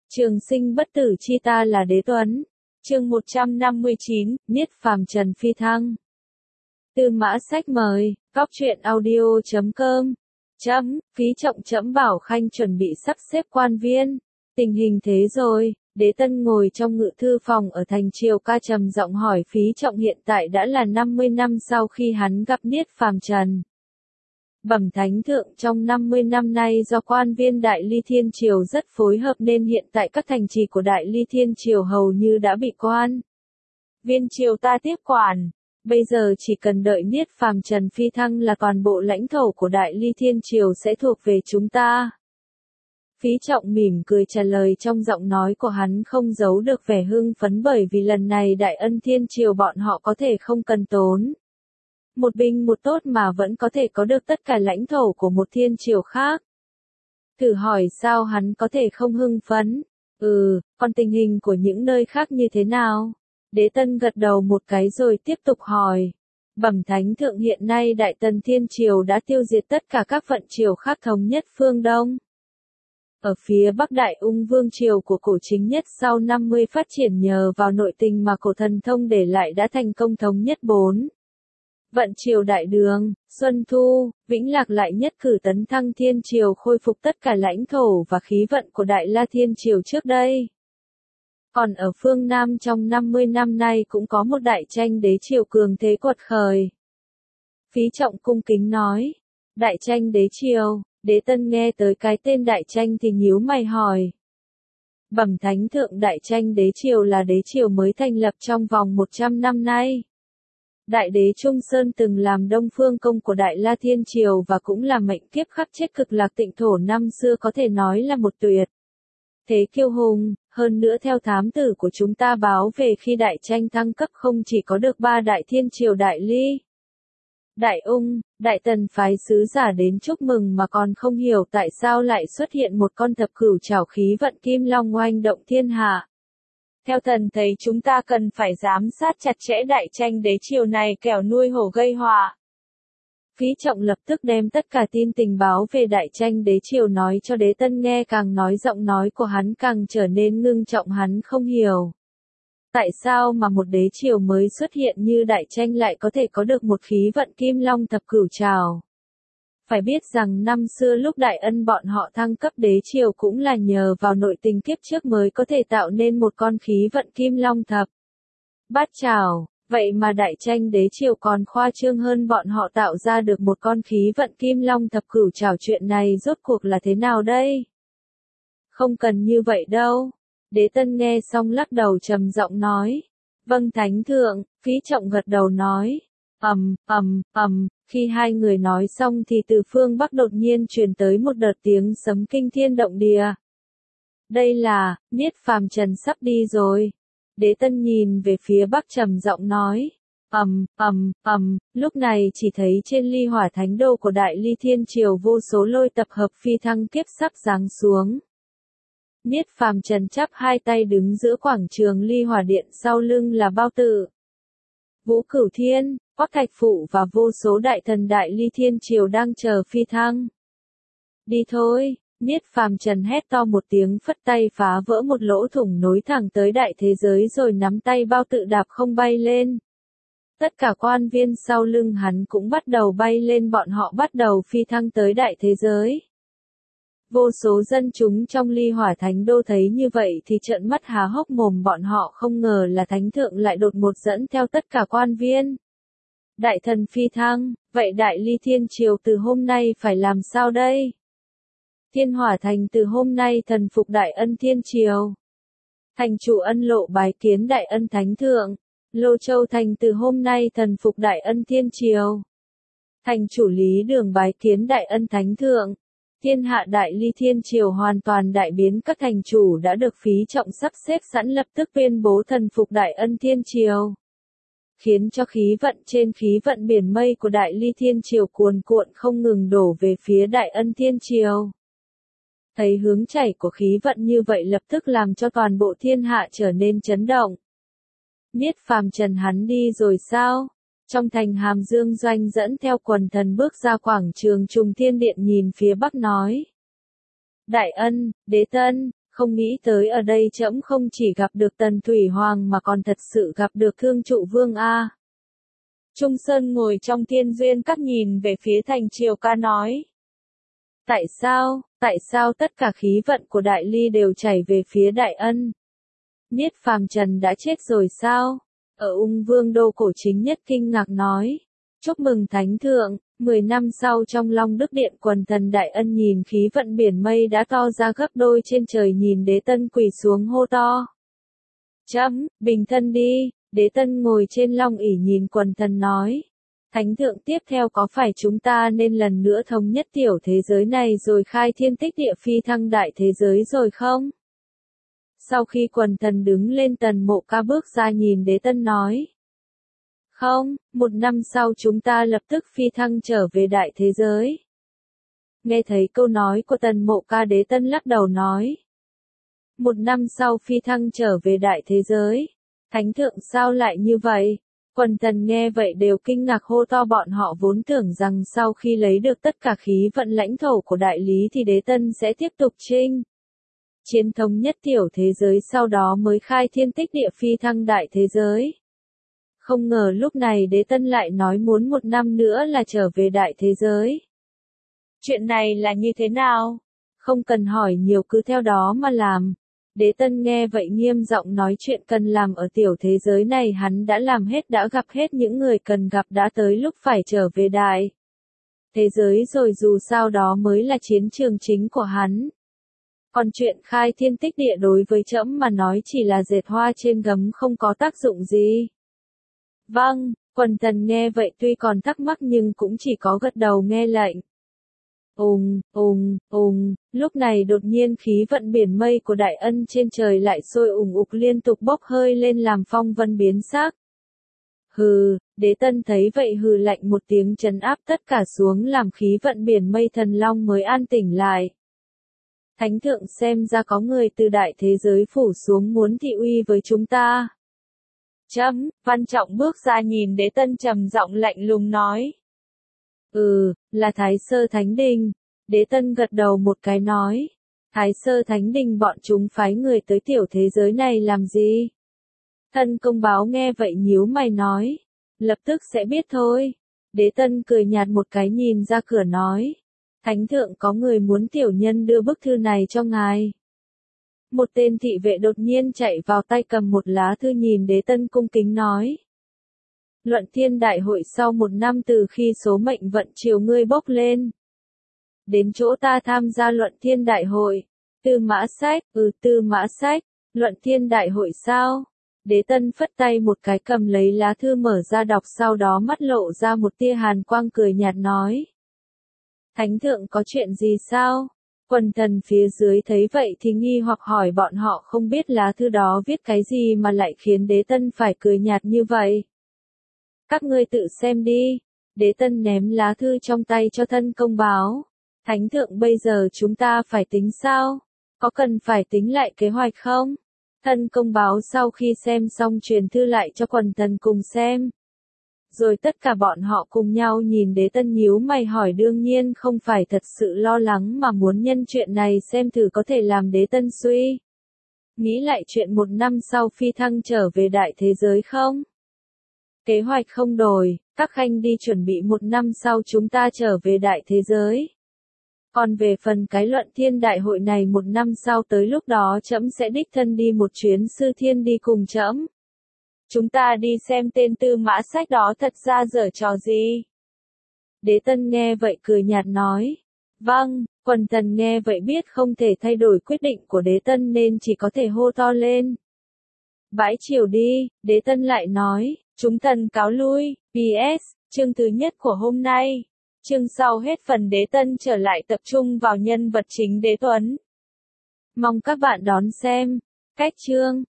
Trường sinh bất tử chi ta là đế tuấn. Chương 159, Niết phàm trần phi thăng. Tư mã sách mời, góc truyện audio.com. Phí trọng bảo khanh chuẩn bị sắp xếp quan viên. Tình hình thế rồi, đế tân ngồi trong ngự thư phòng ở thành Triều Ca trầm giọng hỏi Phí Trọng hiện tại đã là 50 năm sau khi hắn gặp Niết phàm trần. Bẩm thánh thượng, trong 50 năm nay do quan viên Đại Ly Thiên Triều rất phối hợp nên hiện tại các thành trì của Đại Ly Thiên Triều hầu như đã bị quan viên triều ta tiếp quản. Bây giờ chỉ cần đợi Niết phàm trần phi thăng là toàn bộ lãnh thổ của Đại Ly Thiên Triều sẽ thuộc về chúng ta. Phí Trọng mỉm cười trả lời, trong giọng nói của hắn không giấu được vẻ hưng phấn bởi vì lần này Đại Ân Thiên Triều bọn họ có thể không cần tốn một binh một tốt mà vẫn có thể có được tất cả lãnh thổ của một thiên triều khác. Thử hỏi sao hắn có thể không hưng phấn? Còn tình hình của những nơi khác như thế nào? Đế Tân gật đầu một cái rồi tiếp tục hỏi. Bẩm thánh thượng, hiện nay Đại Tần Thiên Triều đã tiêu diệt tất cả các vận triều khác, thống nhất phương Đông. Ở phía Bắc Đại Ung Vương Triều của cổ Chính Nhất sau 50 phát triển nhờ vào nội tình mà cổ thần thông để lại đã thành công thống nhất 4 vận triều Đại Đường, Xuân Thu, Vĩnh Lạc, lại nhất cử tấn thăng Thiên Triều, khôi phục tất cả lãnh thổ và khí vận của Đại La Thiên Triều trước đây. Còn ở phương Nam trong 50 năm nay cũng có một đại tranh đế triều cường thế quật khởi. Phí Trọng cung kính nói. Đại tranh đế triều. Đế Tân nghe tới cái tên đại tranh thì nhíu mày hỏi. Bẩm thánh thượng, đại tranh đế triều là đế triều mới thành lập trong vòng 100 năm nay. Đại đế Trung Sơn từng làm Đông Phương công của Đại La Thiên Triều và cũng là mệnh kiếp khắc chết Cực Lạc Tịnh Thổ năm xưa, có thể nói là một tuyệt thế kiêu hùng. Hơn nữa theo thám tử của chúng ta báo về, khi đại tranh thăng cấp không chỉ có được 3 đại thiên triều Đại Ly, Đại Ung, Đại Tần phái sứ giả đến chúc mừng mà còn không hiểu tại sao lại xuất hiện một con thập cửu trảo khí vận kim long oanh động thiên hạ. Theo thần thấy chúng ta cần phải giám sát chặt chẽ đại tranh đế triều này, kẻo nuôi hổ gây họa. Phí Trọng lập tức đem tất cả tin tình báo về đại tranh đế triều nói cho Đế Tân nghe, càng nói giọng nói của hắn càng trở nên ngưng trọng. Hắn không hiểu tại sao mà một đế triều mới xuất hiện như đại tranh lại có thể có được một khí vận kim long thập cửu trảo. Phải biết rằng năm xưa lúc Đại Ân bọn họ thăng cấp đế triều cũng là nhờ vào nội tình kiếp trước mới có thể tạo nên một con khí vận kim long thập bát trảo. Vậy mà đại tranh đế triều còn khoa trương hơn, bọn họ tạo ra được một con khí vận kim long thập cửu trảo. Chuyện này rốt cuộc là thế nào đây? Không cần như vậy đâu. Đế Tân nghe xong lắc đầu trầm giọng nói. Vâng thánh thượng. Phí Trọng gật đầu nói. Khi hai người nói xong thì từ phương Bắc đột nhiên truyền tới một đợt tiếng sấm kinh thiên động địa. Đây là, Niết phàm trần sắp đi rồi. Đế Tân nhìn về phía Bắc trầm giọng nói. Lúc này chỉ thấy trên ly hỏa thánh đô của Đại Ly Thiên Triều vô số lôi tập hợp phi thăng kiếp sắp giáng xuống. Niết phàm trần chắp hai tay đứng giữa quảng trường ly hỏa điện, sau lưng là Bao Tử, Vũ Cửu Thiên, Hoắc Thạch Phụ và vô số đại thần Đại Ly Thiên Triều đang chờ phi thăng. Đi thôi. Niết phàm trần hét to một tiếng, phất tay phá vỡ một lỗ thủng nối thẳng tới đại thế giới rồi nắm tay Bao Tự đạp không bay lên. Tất cả quan viên sau lưng hắn cũng bắt đầu bay lên, bọn họ bắt đầu phi thăng tới đại thế giới. Vô số dân chúng trong ly hỏa thánh đô thấy như vậy thì trợn mắt há hốc mồm, bọn họ không ngờ là thánh thượng lại đột ngột dẫn theo tất cả quan viên đại thần phi thăng. Vậy Đại Ly Thiên Triều từ hôm nay phải làm sao đây? Thiên Hỏa Thành từ hôm nay thần phục Đại Ân Thiên Triều. Thành chủ Ân Lộ bái kiến Đại Ân Thánh Thượng. Lô Châu Thành từ hôm nay thần phục Đại Ân Thiên Triều. Thành chủ Lý Đường bái kiến Đại Ân Thánh Thượng. Thiên hạ Đại Ly Thiên Triều hoàn toàn đại biến, các thành chủ đã được Phí Trọng sắp xếp sẵn lập tức tuyên bố thần phục Đại Ân Thiên Triều. Khiến cho khí vận trên khí vận biển mây của Đại Ly Thiên Triều cuồn cuộn không ngừng đổ về phía Đại Ân Thiên Triều. Thấy hướng chảy của khí vận như vậy lập tức làm cho toàn bộ thiên hạ trở nên chấn động. Niết phàm trần hắn đi rồi sao? Trong thành Hàm Dương Doanh dẫn theo quần thần bước ra quảng trường Trùng Thiên Điện, nhìn phía Bắc nói. Đại Ân, Đế Tân, không nghĩ tới ở đây trẫm không chỉ gặp được Tần Thủy Hoàng mà còn thật sự gặp được Thương Trụ Vương a. Trung Sơn ngồi trong Thiên Duyên Các nhìn về phía Thành Triều Ca nói. Tại sao tất cả khí vận của Đại Ly đều chảy về phía Đại Ân? Niết Phàm Trần đã chết rồi sao? Ở Ung Vương Đô Cổ Chính Nhất kinh ngạc nói. Chúc mừng Thánh Thượng, 10 năm sau trong Long Đức Điện quần thần Đại Ân nhìn khí vận biển mây đã to ra gấp đôi trên trời nhìn Đế Tân quỳ xuống hô to. Bình thân đi, Đế Tân ngồi trên long ỷ nhìn quần thần nói. Thánh Thượng tiếp theo có phải chúng ta nên lần nữa thống nhất tiểu thế giới này rồi khai thiên tích địa phi thăng đại thế giới rồi không? Sau khi quần thần đứng lên Tần Mộ Ca bước ra nhìn Đế Tân nói. Không, 1 năm sau chúng ta lập tức phi thăng trở về đại thế giới. Nghe thấy câu nói của Tần Mộ Ca Đế Tân lắc đầu nói. 1 năm sau phi thăng trở về đại thế giới. Thánh Thượng sao lại như vậy? Quần thần nghe vậy đều kinh ngạc hô to bọn họ vốn tưởng rằng sau khi lấy được tất cả khí vận lãnh thổ của đại lý thì Đế Tân sẽ tiếp tục chinh chiến thống nhất tiểu thế giới sau đó mới khai thiên tích địa phi thăng đại thế giới. Không ngờ lúc này Đế Tân lại nói muốn 1 năm nữa là trở về đại thế giới. Chuyện này là như thế nào? Không cần hỏi nhiều cứ theo đó mà làm. Đế Tân nghe vậy nghiêm giọng nói chuyện cần làm ở tiểu thế giới này hắn đã làm hết đã gặp hết những người cần gặp đã tới lúc phải trở về đại thế giới rồi dù sao đó mới là chiến trường chính của hắn. Còn chuyện khai thiên tích địa đối với trẫm mà nói chỉ là dệt hoa trên gấm không có tác dụng gì. Vâng, quần thần nghe vậy tuy còn thắc mắc nhưng cũng chỉ có gật đầu nghe lệnh. Lúc này đột nhiên khí vận biển mây của Đại Ân trên trời lại sôi ủng ục liên tục bốc hơi lên làm phong vân biến sắc. Hừ, Đế Tân thấy vậy hừ lạnh một tiếng trấn áp tất cả xuống làm khí vận biển mây thần long mới an tỉnh lại. Thánh Thượng xem ra có người từ đại thế giới phủ xuống muốn thị uy với chúng ta. Văn Trọng bước ra nhìn Đế Tân trầm giọng lạnh lùng nói. Là Thái Sơ Thánh Đình. Đế Tân gật đầu một cái nói. Thái Sơ Thánh Đình bọn chúng phái người tới tiểu thế giới này làm gì? Thân công báo nghe vậy nhíu mày nói. Lập tức sẽ biết thôi. Đế Tân cười nhạt một cái nhìn ra cửa nói. Thánh Thượng có người muốn tiểu nhân đưa bức thư này cho ngài. Một tên thị vệ đột nhiên chạy vào tay cầm một lá thư nhìn Đế Tân cung kính nói. Luận Thiên Đại hội sau 1 năm từ khi số mệnh vận chiều ngươi bốc lên. Đến chỗ ta tham gia Luận Thiên Đại hội. Tư Mã Sách, Tư Mã Sách, Luận Thiên Đại hội sao? Đế Tân phất tay một cái cầm lấy lá thư mở ra đọc sau đó mắt lộ ra một tia hàn quang cười nhạt nói. Thánh Thượng có chuyện gì sao? Quần thần phía dưới thấy vậy thì nghi hoặc hỏi bọn họ không biết lá thư đó viết cái gì mà lại khiến Đế Tân phải cười nhạt như vậy. Các ngươi tự xem đi. Đế Tân ném lá thư trong tay cho thân công báo. Thánh Thượng bây giờ chúng ta phải tính sao? Có cần phải tính lại kế hoạch không? Thân công báo sau khi xem xong truyền thư lại cho quần thần cùng xem. Rồi tất cả bọn họ cùng nhau nhìn Đế Tân nhíu mày hỏi đương nhiên không phải thật sự lo lắng mà muốn nhân chuyện này xem thử có thể làm Đế Tân suy. Nghĩ lại chuyện 1 năm sau phi thăng trở về đại thế giới không? Kế hoạch không đổi, các khanh đi chuẩn bị 1 năm sau chúng ta trở về đại thế giới. Còn về phần cái Luận Thiên Đại hội này 1 năm sau tới lúc đó trẫm sẽ đích thân đi một chuyến sư thiên đi cùng trẫm. Chúng ta đi xem tên Tư Mã Sách đó thật ra giở trò gì. Đế Tân nghe vậy cười nhạt nói. Vâng, quần thần nghe vậy biết không thể thay đổi quyết định của Đế Tân nên chỉ có thể hô to lên. Bãi triều đi, Đế Tân lại nói, chúng thần cáo lui, PS, chương thứ nhất của hôm nay. Chương sau hết phần Đế Tân trở lại tập trung vào nhân vật chính Đế Tuấn. Mong các bạn đón xem. Cách chương